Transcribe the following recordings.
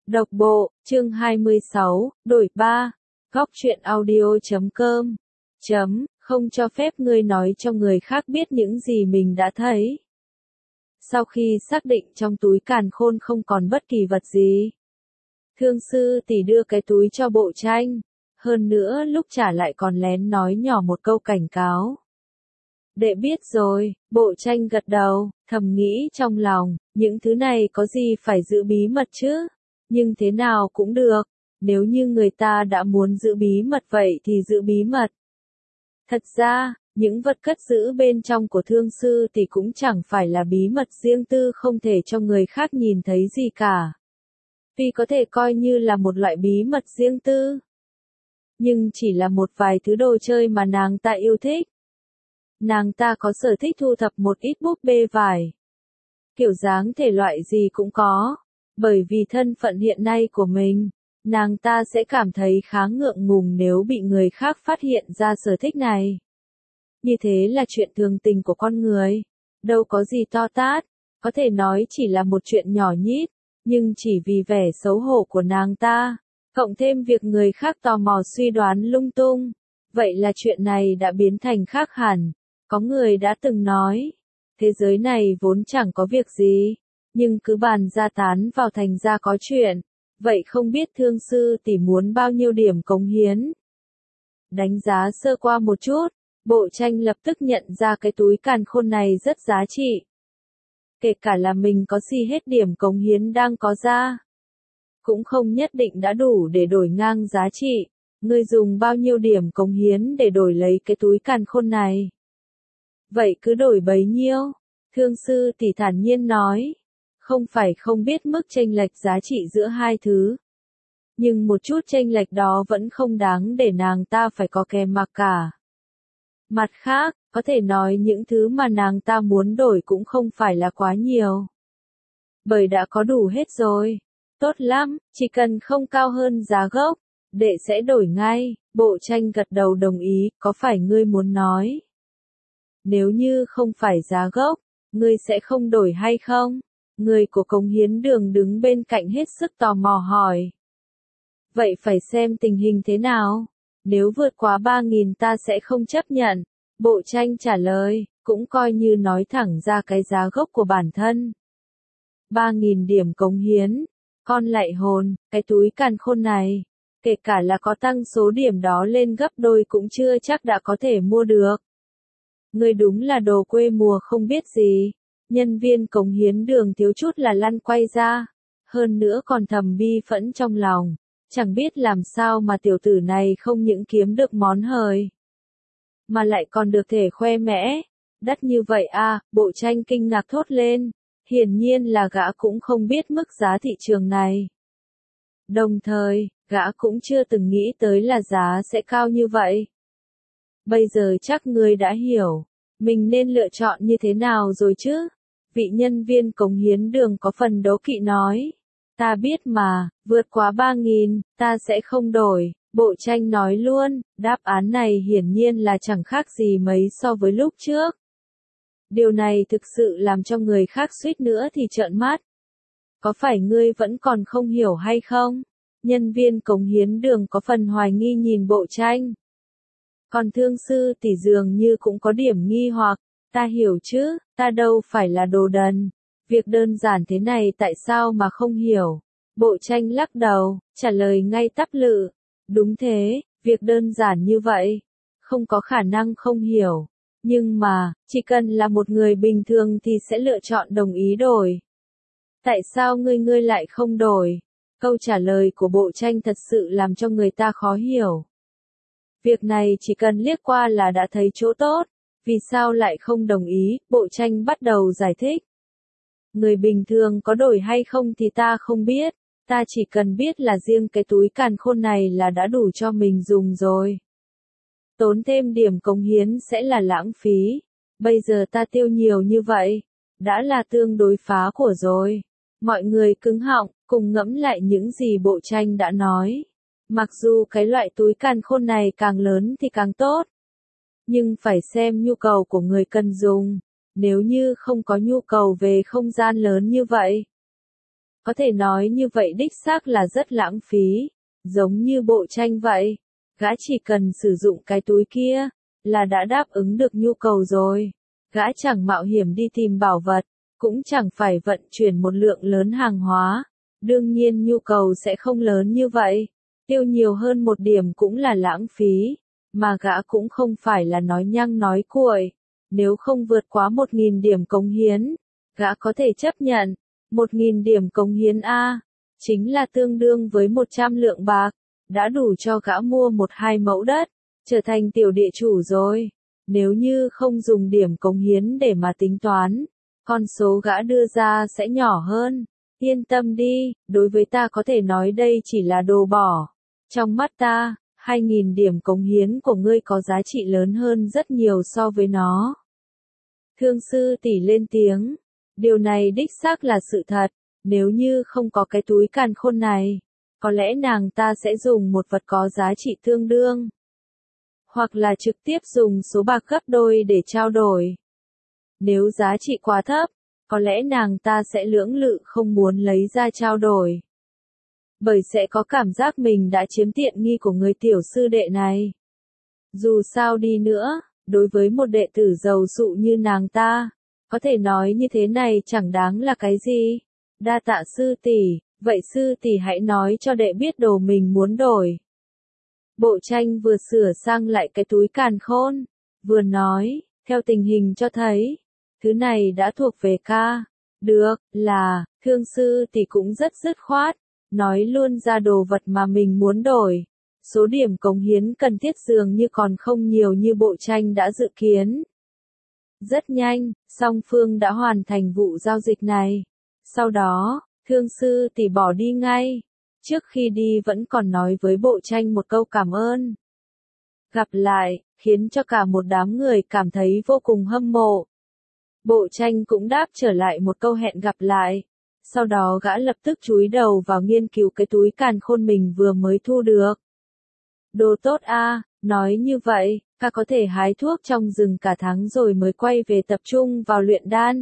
Độc bộ, chương 26, đổi 3. Góc truyện audio.com. Không cho phép ngươi nói cho người khác biết những gì mình đã thấy. Sau khi xác định trong túi càn khôn không còn bất kỳ vật gì, Thương sư tỷ đưa cái túi cho Bộ Tranh. Hơn nữa lúc trả lại còn lén nói nhỏ một câu cảnh cáo. Đệ biết rồi, Bộ Tranh gật đầu, thầm nghĩ trong lòng, những thứ này có gì phải giữ bí mật chứ? Nhưng thế nào cũng được, nếu như người ta đã muốn giữ bí mật vậy thì giữ bí mật. Thật ra, những vật cất giữ bên trong của Thương sư tỷ cũng chẳng phải là bí mật riêng tư không thể cho người khác nhìn thấy gì cả. Tuy có thể coi như là một loại bí mật riêng tư, nhưng chỉ là một vài thứ đồ chơi mà nàng ta yêu thích. Nàng ta có sở thích thu thập một ít búp bê vải. Kiểu dáng thể loại gì cũng có. Bởi vì thân phận hiện nay của mình, nàng ta sẽ cảm thấy khá ngượng ngùng nếu bị người khác phát hiện ra sở thích này. Như thế là chuyện thường tình của con người. Đâu có gì to tát, có thể nói chỉ là một chuyện nhỏ nhít, nhưng chỉ vì vẻ xấu hổ của nàng ta, cộng thêm việc người khác tò mò suy đoán lung tung, vậy là chuyện này đã biến thành khác hẳn. Có người đã từng nói, thế giới này vốn chẳng có việc gì, nhưng cứ bàn ra tán vào thành ra có chuyện. Vậy không biết Thương sư tỷ muốn bao nhiêu điểm cống hiến? Đánh giá sơ qua một chút, Bộ Tranh lập tức nhận ra cái túi càn khôn này rất giá trị. Kể cả là mình có xì hết điểm cống hiến đang có ra, cũng không nhất định đã đủ để đổi ngang giá trị. Ngươi dùng bao nhiêu điểm cống hiến để đổi lấy cái túi càn khôn này? Vậy cứ đổi bấy nhiêu? Thương sư tỷ thản nhiên nói. Không phải không biết mức chênh lệch giá trị giữa hai thứ. Nhưng một chút chênh lệch đó vẫn không đáng để nàng ta phải có kè mặc cả. Mặt khác, có thể nói những thứ mà nàng ta muốn đổi cũng không phải là quá nhiều. Bởi đã có đủ hết rồi. Tốt lắm, chỉ cần không cao hơn giá gốc, đệ sẽ đổi ngay. Bộ Tranh gật đầu đồng ý, có phải ngươi muốn nói? Nếu như không phải giá gốc, ngươi sẽ không đổi hay không? Người của Cống Hiến Đường đứng bên cạnh hết sức tò mò hỏi. Vậy phải xem tình hình thế nào? Nếu vượt quá 3.000 ta sẽ không chấp nhận. Bộ Tranh trả lời, cũng coi như nói thẳng ra cái giá gốc của bản thân. 3.000 điểm cống hiến. Con lạy hồn, cái túi càn khôn này, kể cả là có tăng số điểm đó lên gấp đôi cũng chưa chắc đã có thể mua được. Ngươi đúng là đồ quê mùa không biết gì. Nhân viên Cống Hiến Đường thiếu chút là lăn quay ra, hơn nữa còn thầm bi phẫn trong lòng, chẳng biết làm sao mà tiểu tử này không những kiếm được món hời, mà lại còn được thể khoe mẽ, đắt như vậy à, Bộ Tranh kinh ngạc thốt lên, hiển nhiên là gã cũng không biết mức giá thị trường này. Đồng thời, gã cũng chưa từng nghĩ tới là giá sẽ cao như vậy. Bây giờ chắc ngươi đã hiểu, mình nên lựa chọn như thế nào rồi chứ? Vị nhân viên Cống Hiến Đường có phần đố kỵ nói. Ta biết mà, vượt quá 3.000, ta sẽ không đổi. Bộ Tranh nói luôn, đáp án này hiển nhiên là chẳng khác gì mấy so với lúc trước. Điều này thực sự làm cho người khác suýt nữa thì trợn mắt. Có phải ngươi vẫn còn không hiểu hay không? Nhân viên Cống Hiến Đường có phần hoài nghi nhìn Bộ Tranh. Còn Thương sư tỷ dường như cũng có điểm nghi hoặc. Ta hiểu chứ, ta đâu phải là đồ đần. Việc đơn giản thế này tại sao mà không hiểu? Bộ Tranh lắc đầu, trả lời ngay tắp lự. Đúng thế, việc đơn giản như vậy. Không có khả năng không hiểu. Nhưng mà, chỉ cần là một người bình thường thì sẽ lựa chọn đồng ý đổi. Tại sao ngươi lại không đổi? Câu trả lời của Bộ Tranh thật sự làm cho người ta khó hiểu. Việc này chỉ cần liếc qua là đã thấy chỗ tốt. Vì sao lại không đồng ý? Bộ Tranh bắt đầu giải thích. Người bình thường có đổi hay không thì ta không biết. Ta chỉ cần biết là riêng cái túi càn khôn này là đã đủ cho mình dùng rồi. Tốn thêm điểm cống hiến sẽ là lãng phí. Bây giờ ta tiêu nhiều như vậy, đã là tương đối phá của rồi. Mọi người cứng họng, cùng ngẫm lại những gì Bộ Tranh đã nói. Mặc dù cái loại túi càn khôn này càng lớn thì càng tốt. Nhưng phải xem nhu cầu của người cần dùng. Nếu như không có nhu cầu về không gian lớn như vậy, Có thể nói như vậy đích xác là rất lãng phí, giống như bộ tranh vậy. Gã chỉ cần sử dụng cái túi kia, là đã đáp ứng được nhu cầu rồi. Gã chẳng mạo hiểm đi tìm bảo vật, cũng chẳng phải vận chuyển một lượng lớn hàng hóa. Đương nhiên nhu cầu sẽ không lớn như vậy. Tiêu nhiều hơn một điểm cũng là lãng phí, mà gã cũng không phải là nói nhăng nói cuội. Nếu không vượt quá 1.000 điểm cống hiến, gã có thể chấp nhận. 1.000 điểm cống hiến A, chính là tương đương với 100 lượng bạc, đã đủ cho gã mua 1-2 mẫu đất, trở thành tiểu địa chủ rồi. Nếu như không dùng điểm cống hiến để mà tính toán, con số gã đưa ra sẽ nhỏ hơn. Yên tâm đi, đối với ta có thể nói đây chỉ là đồ bỏ. Trong mắt ta, 2.000 điểm cống hiến của ngươi có giá trị lớn hơn rất nhiều so với nó. Thương sư tỷ lên tiếng. Điều này đích xác là sự thật, nếu như không có cái túi càn khôn này, có lẽ nàng ta sẽ dùng một vật có giá trị tương đương. Hoặc là trực tiếp dùng số bạc gấp đôi để trao đổi. Nếu giá trị quá thấp, có lẽ nàng ta sẽ lưỡng lự không muốn lấy ra trao đổi. Bởi sẽ có cảm giác mình đã chiếm tiện nghi của người tiểu sư đệ này. Dù sao đi nữa, đối với một đệ tử giàu sụ như nàng ta, có thể nói như thế này chẳng đáng là cái gì. Đa tạ sư tỷ, vậy sư tỷ hãy nói cho đệ biết đồ mình muốn đổi. Bộ tranh vừa sửa sang lại cái túi càn khôn, vừa nói, theo tình hình cho thấy, thứ này đã thuộc về ca. Được, là, thương sư tỷ cũng rất dứt khoát, nói luôn ra đồ vật mà mình muốn đổi. Số điểm cống hiến cần thiết dường như còn không nhiều như bộ tranh đã dự kiến. Rất nhanh, song phương đã hoàn thành vụ giao dịch này. Sau đó, thương sư tỷ bỏ đi ngay. Trước khi đi vẫn còn nói với bộ tranh một câu cảm ơn. Gặp lại, khiến cho cả một đám người cảm thấy vô cùng hâm mộ. Bộ tranh cũng đáp trở lại một câu hẹn gặp lại. Sau đó gã lập tức chúi đầu vào nghiên cứu cái túi càn khôn mình vừa mới thu được. Đồ tốt a, nói như vậy, ta có thể hái thuốc trong rừng cả tháng rồi mới quay về tập trung vào luyện đan.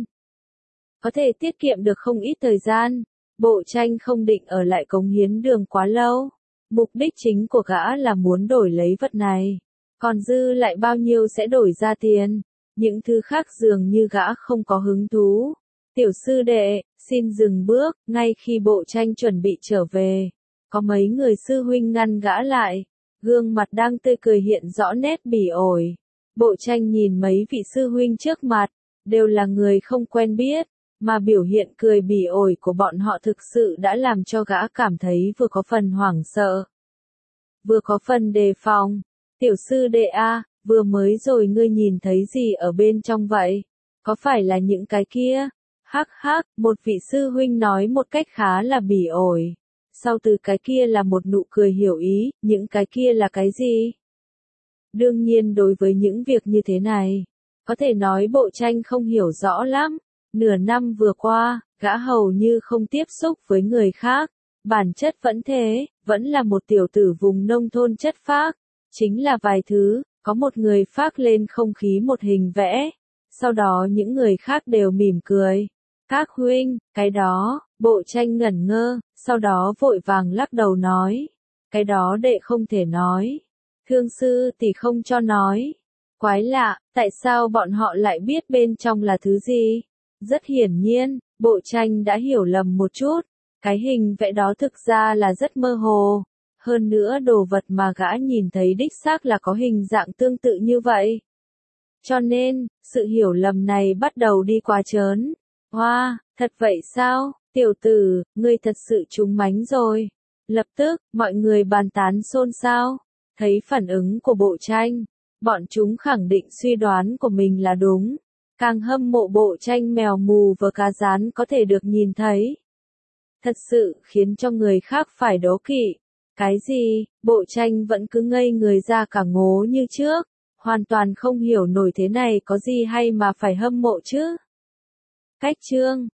Có thể tiết kiệm được không ít thời gian. Bộ tranh không định ở lại cống hiến đường quá lâu. Mục đích chính của gã là muốn đổi lấy vật này. Còn dư lại bao nhiêu sẽ đổi ra tiền. Những thứ khác dường như gã không có hứng thú. Tiểu sư đệ, xin dừng bước, ngay khi bộ tranh chuẩn bị trở về. Có mấy người sư huynh ngăn gã lại. Gương mặt đang tươi cười hiện rõ nét bỉ ổi. Bộ tranh nhìn mấy vị sư huynh trước mặt, đều là người không quen biết, mà biểu hiện cười bỉ ổi của bọn họ thực sự đã làm cho gã cảm thấy vừa có phần hoảng sợ, vừa có phần đề phòng. Tiểu sư đệ a, vừa mới rồi ngươi nhìn thấy gì ở bên trong vậy? Có phải là những cái kia? Hắc hắc, một vị sư huynh nói một cách khá là bỉ ổi. Sau từ cái kia là một nụ cười hiểu ý, những cái kia là cái gì? Đương nhiên đối với những việc như thế này, có thể nói bộ tranh không hiểu rõ lắm. Nửa năm vừa qua, gã hầu như không tiếp xúc với người khác. Bản chất vẫn thế, vẫn là một tiểu tử vùng nông thôn chất phác. Chính là vài thứ, có một người phác lên không khí một hình vẽ. Sau đó những người khác đều mỉm cười. Các huynh, cái đó, bộ tranh ngẩn ngơ, sau đó vội vàng lắc đầu nói. Cái đó đệ không thể nói. Thương sư tỷ không cho nói. Quái lạ, tại sao bọn họ lại biết bên trong là thứ gì? Rất hiển nhiên, bộ tranh đã hiểu lầm một chút. Cái hình vẽ đó thực ra là rất mơ hồ. Hơn nữa đồ vật mà gã nhìn thấy đích xác là có hình dạng tương tự như vậy. Cho nên, sự hiểu lầm này bắt đầu đi quá trớn. Hoa, thật vậy sao, tiểu tử, ngươi thật sự trúng mánh rồi. Lập tức, mọi người bàn tán xôn xao. Thấy phản ứng của bộ tranh, bọn chúng khẳng định suy đoán của mình là đúng. Càng hâm mộ bộ tranh mèo mù và cá rán có thể được nhìn thấy. Thật sự khiến cho người khác phải đố kỵ. Cái gì, bộ tranh vẫn cứ ngây người ra cả ngố như trước. Hoàn toàn không hiểu nổi thế này có gì hay mà phải hâm mộ chứ. Cách chương